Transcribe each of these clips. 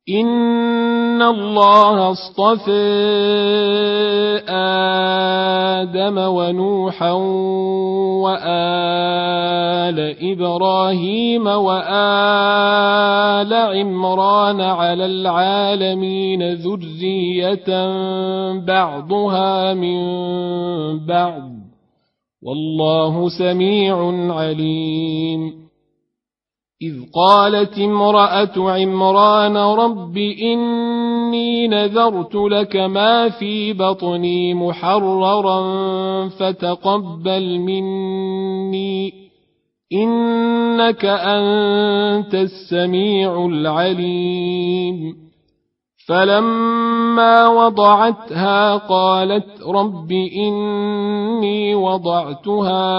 إن الله اصطفى آدم ونوحا وآل إبراهيم وآل عمران على العالمين ذرية بعضها من بعض والله سميع عليم. إذ قالت امرأة عمران رب إني نذرت لك ما في بطني محررا فتقبل مني إنك أنت السميع العليم. فلما وضعتها قالت رب إني وضعتها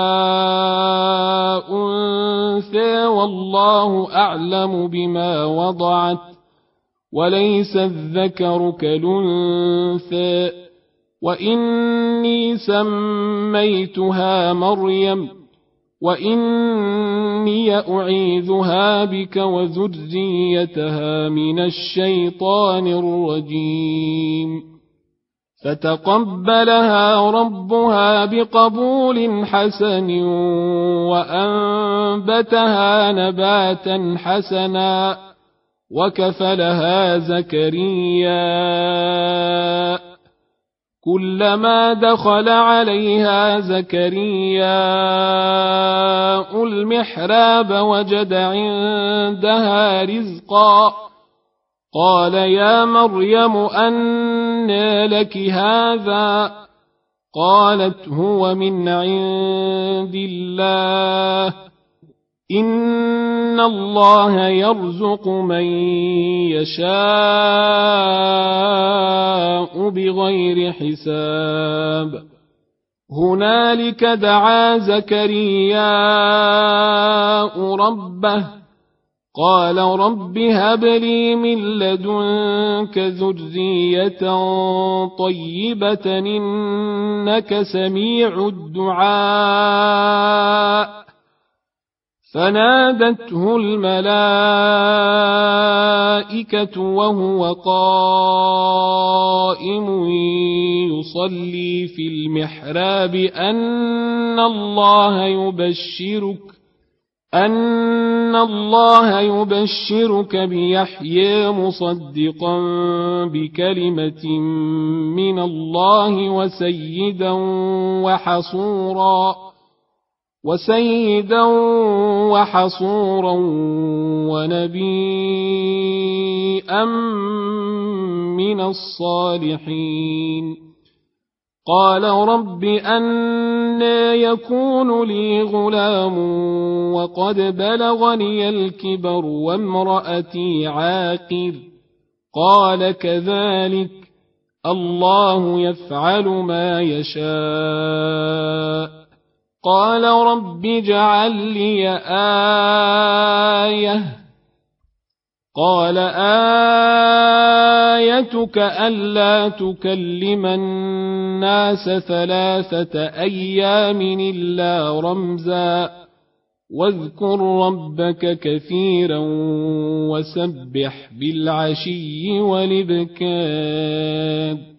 أنثى والله أعلم بما وضعت وليس الذكر كالأنثى وإني سميتها مريم وإني أعيذها بك وذريتها من الشيطان الرجيم. فتقبلها ربها بقبول حسن وأنبتها نباتا حسنا وكفلها زكريا كلما دخل عليها زكرياء المحراب وجد عندها رزقا قال يا مريم أنى لك هذا قالت هو من عند الله إن الله يرزق من يشاء بغير حساب. هنالك دعا زكرياء ربه قال رب هب لي من لدنك ذرية طيبة إنك سميع الدعاء. فنادته الملائكة وهو قائم يصلي في المحراب أن الله يبشرك بيحيى مصدقا بكلمة من الله وسيدا وحصورا ونبيا من الصالحين. قال رب أنى يكون لي غلام وقد بلغني الكبر وامرأتي عاقر قال كذلك الله يفعل ما يشاء. قال رب اجعل لي آية قال آيتك ألا تكلم الناس 3 أيام إلا رمزا واذكر ربك كثيرا وسبح بالعشي والإبكار.